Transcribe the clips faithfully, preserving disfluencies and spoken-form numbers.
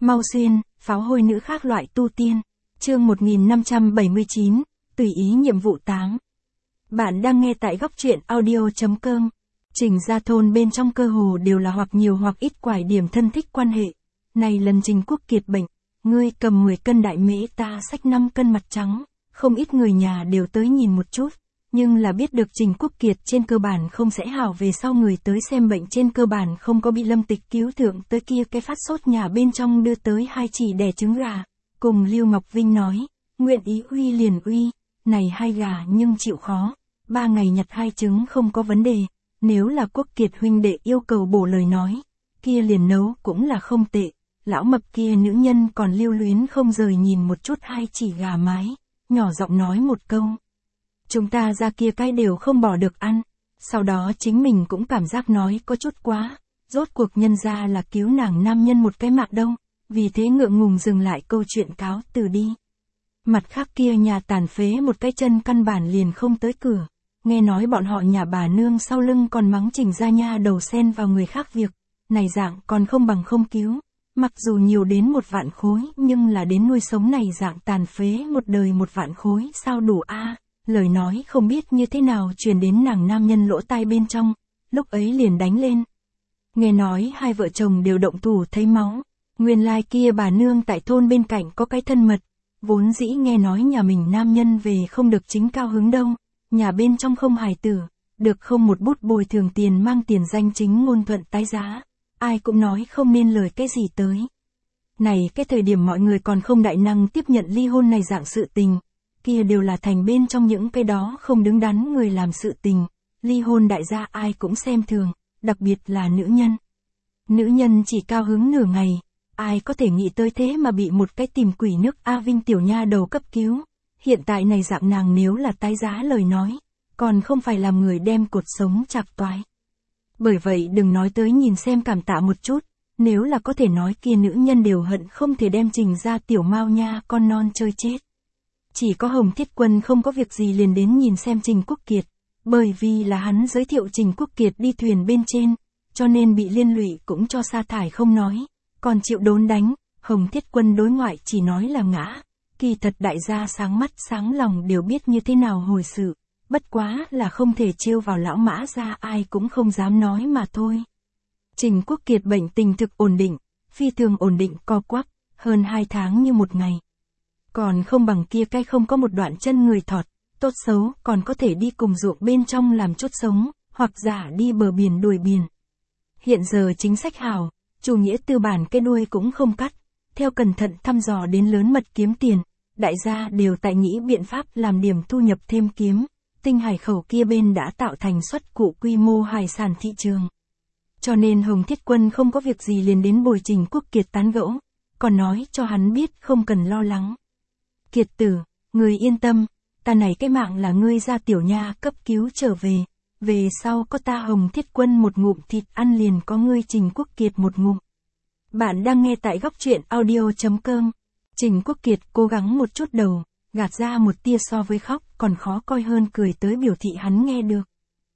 Mau Xuyên, pháo hôi nữ khác loại tu tiên. Chương một nghìn năm trăm bảy mươi chín, tùy ý nhiệm vụ tám. Bạn đang nghe tại góc truyện audio.com. Trình ra thôn bên trong cơ hồ đều là hoặc nhiều hoặc ít quải điểm thân thích quan hệ. Này lần Trình Quốc Kiệt bệnh, ngươi cầm mười cân đại mễ, ta xách năm cân mặt trắng, không ít người nhà đều tới nhìn một chút. Nhưng là biết được Trình Quốc Kiệt trên cơ bản không sẽ hảo, về sau người tới xem bệnh trên cơ bản không có bị Lâm Tịch cứu thượng tới kia cái phát sốt nhà bên trong đưa tới hai chỉ đẻ trứng gà. Cùng Lưu Ngọc Vinh nói, nguyện ý uy liền uy, này hai gà nhưng chịu khó, ba ngày nhặt hai trứng không có vấn đề, nếu là Quốc Kiệt huynh đệ yêu cầu bổ lời nói, kia liền nấu cũng là không tệ. Lão mập kia nữ nhân còn lưu luyến không rời nhìn một chút hai chỉ gà mái, nhỏ giọng nói một câu. Chúng ta ra kia cái đều không bỏ được ăn, sau đó chính mình cũng cảm giác nói có chút quá, rốt cuộc nhân ra là cứu nàng nam nhân một cái mạng đâu, vì thế ngượng ngùng dừng lại câu chuyện cáo từ đi. Mặt khác kia nhà tàn phế một cái chân căn bản liền không tới cửa, nghe nói bọn họ nhà bà nương sau lưng còn mắng Trình ra nha đầu xen vào người khác việc, này dạng còn không bằng không cứu. Mặc dù nhiều đến một vạn khối nhưng là đến nuôi sống này dạng tàn phế một đời một vạn khối sao đủ a? À? Lời nói không biết như thế nào truyền đến nàng nam nhân lỗ tai bên trong, lúc ấy liền đánh lên. Nghe nói hai vợ chồng đều động thủ thấy máu, nguyên lai kia bà nương tại thôn bên cạnh có cái thân mật, vốn dĩ nghe nói nhà mình nam nhân về không được chính cao hứng đâu, nhà bên trong không hài tử, được không một bút bồi thường tiền mang tiền danh chính ngôn thuận tái giá. Ai cũng nói không nên lời cái gì tới. Này cái thời điểm mọi người còn không đại năng tiếp nhận ly hôn này dạng sự tình, kia đều là thành bên trong những cái đó không đứng đắn người làm sự tình, ly hôn đại gia ai cũng xem thường, đặc biệt là nữ nhân. Nữ nhân chỉ cao hứng nửa ngày, ai có thể nghĩ tới thế mà bị một cái tìm quỷ nước A Vinh tiểu nha đầu cấp cứu, hiện tại này dạng nàng nếu là tái giá lời nói, còn không phải làm người đem cột sống chạc toái. Bởi vậy đừng nói tới nhìn xem cảm tạ một chút, nếu là có thể nói kia nữ nhân đều hận không thể đem Trình ra tiểu mao nha con non chơi chết. Chỉ có Hồng Thiết Quân không có việc gì liền đến nhìn xem Trình Quốc Kiệt, bởi vì là hắn giới thiệu Trình Quốc Kiệt đi thuyền bên trên, cho nên bị liên lụy cũng cho sa thải không nói, còn chịu đốn đánh. Hồng Thiết Quân đối ngoại chỉ nói là ngã, kỳ thật đại gia sáng mắt sáng lòng đều biết như thế nào hồi sự. Bất quá là không thể trêu vào lão Mã ra, ai cũng không dám nói mà thôi. Trình Quốc Kiệt bệnh tình thực ổn định, phi thường ổn định co quắp, hơn hai tháng như một ngày. Còn không bằng kia cái không có một đoạn chân người thọt, tốt xấu còn có thể đi cùng ruộng bên trong làm chốt sống, hoặc giả đi bờ biển đuổi biển. Hiện giờ chính sách hảo, chủ nghĩa tư bản cái đuôi cũng không cắt, theo cẩn thận thăm dò đến lớn mật kiếm tiền, đại gia đều tại nghĩ biện pháp làm điểm thu nhập thêm kiếm. Tinh hải khẩu kia bên đã tạo thành xuất cụ quy mô hải sản thị trường. Cho nên Hồng Thiết Quân không có việc gì liền đến bồi Trình Quốc Kiệt tán gẫu, còn nói cho hắn biết không cần lo lắng. Kiệt tử, người yên tâm, ta này cái mạng là ngươi ra tiểu nha cấp cứu trở về, về sau có ta Hồng Thiết Quân một ngụm thịt ăn liền có ngươi Trình Quốc Kiệt một ngụm. Bạn đang nghe tại góc truyện audio.com. Trình Quốc Kiệt cố gắng một chút đầu, gạt ra một tia so với khóc còn khó coi hơn cười tới biểu thị hắn nghe được.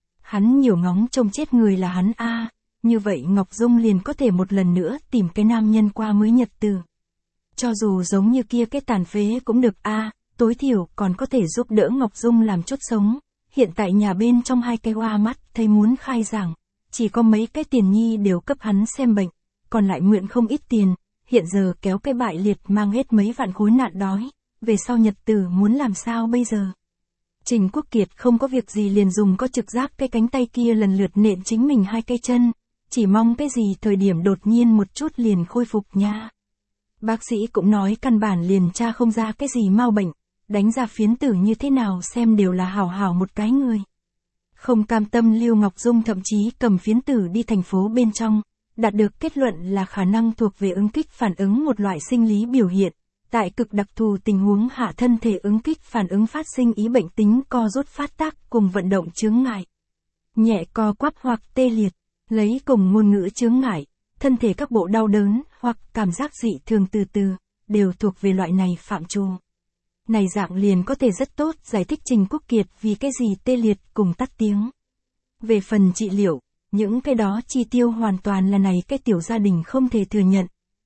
Hắn nhiều ngóng trông chết người là hắn a, à, như vậy Ngọc Dung liền có thể một lần nữa tìm cái nam nhân qua mới nhật từ. Cho dù giống như kia cái tàn phế cũng được a, à, tối thiểu còn có thể giúp đỡ Ngọc Dung làm chốt sống. Hiện tại nhà bên trong hai cái hoa mắt thấy muốn khai giảng, chỉ có mấy cái tiền nhi đều cấp hắn xem bệnh, còn lại mượn không ít tiền, hiện giờ kéo cái bại liệt mang hết mấy vạn khối nạn đói. Về sau nhật tử muốn làm sao bây giờ? Trình Quốc Kiệt không có việc gì liền dùng có trực giác cái cánh tay kia lần lượt nện chính mình hai cây chân, chỉ mong cái gì thời điểm đột nhiên một chút liền khôi phục nha. Bác sĩ cũng nói căn bản liền tra không ra cái gì mau bệnh, đánh ra phiến tử như thế nào xem đều là hảo hảo một cái người. Không cam tâm Lưu Ngọc Dung thậm chí cầm phiến tử đi thành phố bên trong, đạt được kết luận là khả năng thuộc về ứng kích phản ứng một loại sinh lý biểu hiện. Tại cực đặc thù tình huống hạ thân thể ứng kích phản ứng phát sinh ý bệnh tính co rút phát tác cùng vận động chướng ngại. Nhẹ co quắp hoặc tê liệt, lấy cùng ngôn ngữ chướng ngại, thân thể các bộ đau đớn hoặc cảm giác dị thường từ từ, đều thuộc về loại này phạm trù. Này dạng liền có thể rất tốt giải thích Trình Quốc Kiệt vì cái gì tê liệt cùng tắt tiếng. Về phần trị liệu, những cái đó chi tiêu hoàn toàn là này cái tiểu gia đình không thể thừa nhận.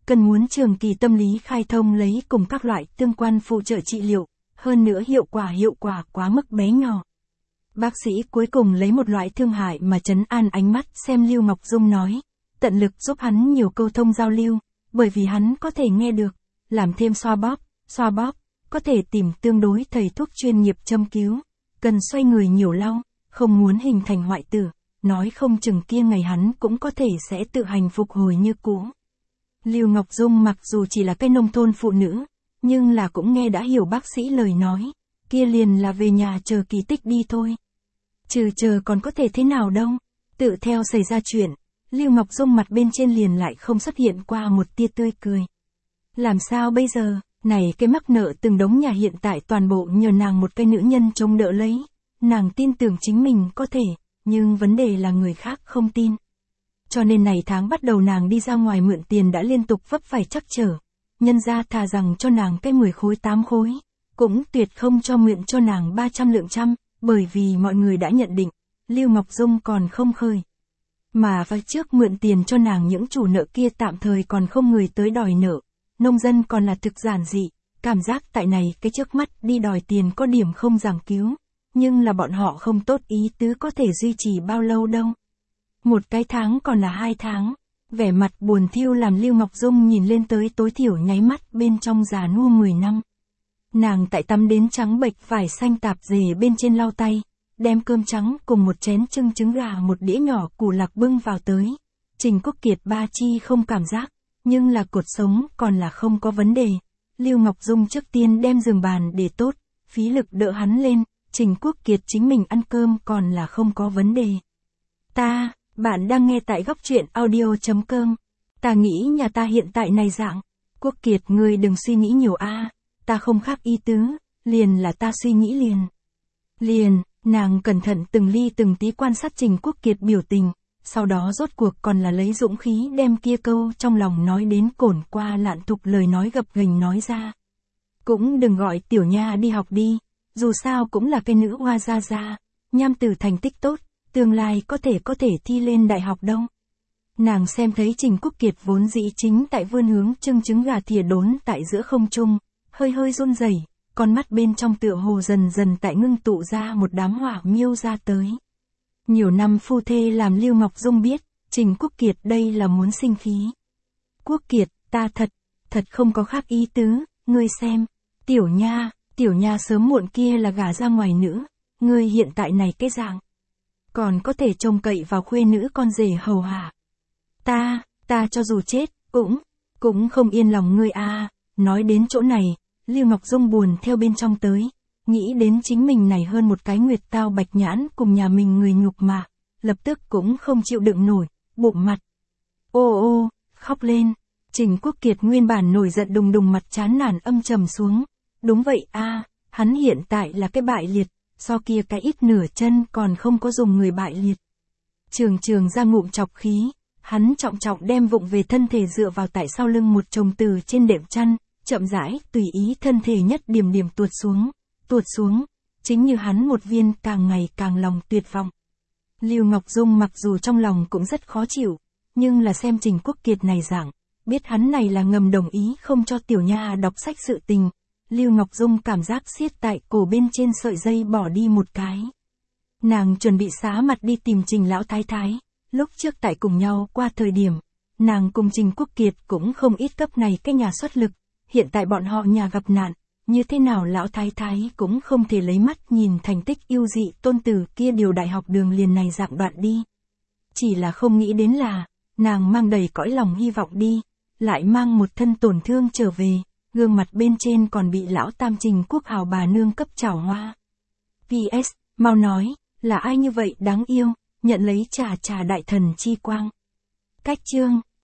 cần muốn trường kỳ tâm lý khai thông lấy cùng các loại tương quan phụ trợ trị liệu, hơn nữa hiệu quả hiệu quả quá mức bé nhỏ. Bác sĩ cuối cùng lấy một loại thương hại mà trấn an ánh mắt xem Lưu Ngọc Dung nói, tận lực giúp hắn nhiều câu thông giao lưu, bởi vì hắn có thể nghe được, làm thêm xoa bóp, xoa bóp, có thể tìm tương đối thầy thuốc chuyên nghiệp châm cứu, cần xoay người nhiều lau, không muốn hình thành hoại tử, nói không chừng kia ngày hắn cũng có thể sẽ tự hành phục hồi như cũ. Lưu Ngọc Dung mặc dù chỉ là cái nông thôn phụ nữ, nhưng là cũng nghe đã hiểu bác sĩ lời nói, kia liền là về nhà chờ kỳ tích đi thôi. Trừ chờ còn có thể thế nào đâu, tự theo xảy ra chuyện, Lưu Ngọc Dung mặt bên trên liền lại không xuất hiện qua một tia tươi cười. Làm sao bây giờ, này cái mắc nợ từng đống nhà hiện tại toàn bộ nhờ nàng một cái nữ nhân chống đỡ lấy, nàng tin tưởng chính mình có thể, nhưng vấn đề là người khác không tin. Cho nên này tháng bắt đầu nàng đi ra ngoài mượn tiền đã liên tục vấp phải trắc trở, nhân ra thà rằng cho nàng cái mười khối tám khối, cũng tuyệt không cho mượn cho nàng ba trăm lượng trăm, bởi vì mọi người đã nhận định, Lưu Ngọc Dung còn không khơi. Mà vào trước mượn tiền cho nàng những chủ nợ kia tạm thời còn không người tới đòi nợ, nông dân còn là thực giản dị, cảm giác tại này cái trước mắt đi đòi tiền có điểm không giảng cứu, nhưng là bọn họ không tốt ý tứ có thể duy trì bao lâu đâu. Một cái tháng còn là hai tháng, vẻ mặt buồn thiu làm Lưu Ngọc Dung nhìn lên tới tối thiểu nháy mắt bên trong già nua mười năm. Nàng tại tắm đến trắng bệch vải xanh tạp dề bên trên lau tay, đem cơm trắng cùng một chén trưng trứng gà một đĩa nhỏ củ lạc bưng vào tới. Trình Quốc Kiệt ba chi không cảm giác, nhưng là cột sống còn là không có vấn đề. Lưu Ngọc Dung trước tiên đem giường bàn để tốt, phí lực đỡ hắn lên, Trình Quốc Kiệt chính mình ăn cơm còn là không có vấn đề. Ta, bạn đang nghe tại góc truyện audio.com. Ta nghĩ nhà ta hiện tại này dạng. Quốc Kiệt ngươi đừng suy nghĩ nhiều a, ta không khác ý tứ, liền là ta suy nghĩ liền. Liền, nàng cẩn thận từng ly từng tí quan sát Trình Quốc Kiệt biểu tình, sau đó rốt cuộc còn là lấy dũng khí đem kia câu trong lòng nói đến cổn qua lạn thục lời nói gập ghềnh nói ra. Cũng đừng gọi tiểu nha đi học đi, dù sao cũng là cái nữ hoa gia gia, nham tử thành tích tốt, tương lai có thể có thể thi lên đại học đâu. Nàng xem thấy Trình Quốc Kiệt vốn dĩ chính tại vươn hướng trưng trứng gà thìa đốn tại giữa không trung, hơi hơi run rẩy, con mắt bên trong tựa hồ dần dần tại ngưng tụ ra một đám hỏa miêu ra tới. Nhiều năm phu thê làm Lưu Ngọc Dung biết, Trình Quốc Kiệt đây là muốn sinh khí. Quốc Kiệt, ta thật, thật không có khác ý tứ, ngươi xem, tiểu nha, tiểu nha sớm muộn kia là gả ra ngoài nữ, ngươi hiện tại này cái dạng. Còn có thể trông cậy vào khuê nữ con rể hầu hạ. Ta, ta cho dù chết, cũng, cũng không yên lòng ngươi a. Nói đến chỗ này, Lưu Ngọc Dung buồn theo bên trong tới, nghĩ đến chính mình này hơn một cái nguyệt tao bạch nhãn cùng nhà mình người nhục mà, lập tức cũng không chịu đựng nổi, bụng mặt. Ô ô, khóc lên, Trình Quốc Kiệt nguyên bản nổi giận đùng đùng mặt chán nản âm trầm xuống, đúng vậy a, hắn hiện tại là cái bại liệt, so kia cái ít nửa chân còn không có dùng người bại liệt. Trường trường ra ngụm chọc khí, hắn trọng trọng đem vụng về thân thể dựa vào tại sau lưng một chồng từ trên đệm chăn, chậm rãi, tùy ý thân thể nhất điểm điểm tuột xuống, tuột xuống, chính như hắn một viên càng ngày càng lòng tuyệt vọng. Lưu Ngọc Dung mặc dù trong lòng cũng rất khó chịu, nhưng là xem Trình Quốc Kiệt này dạng, biết hắn này là ngầm đồng ý không cho tiểu nha đọc sách sự tình, Lưu Ngọc Dung cảm giác siết tại cổ bên trên sợi dây bỏ đi một cái. Nàng chuẩn bị xá mặt đi tìm Trình lão thái thái, lúc trước tại cùng nhau qua thời điểm, nàng cùng Trình Quốc Kiệt cũng không ít cấp này cái nhà xuất lực, hiện tại bọn họ nhà gặp nạn, như thế nào lão thái thái cũng không thể lấy mắt nhìn thành tích yêu dị tôn tử kia điều đại học đường liền này dạng đoạn đi. Chỉ là không nghĩ đến là, nàng mang đầy cõi lòng hy vọng đi, lại mang một thân tổn thương trở về, gương mặt bên trên còn bị lão tam Trình Quốc Hào bà nương cấp chảo hoa. pê ét, mau nói, là ai như vậy đáng yêu, nhận lấy trà trà đại thần chi quang. Cách chương.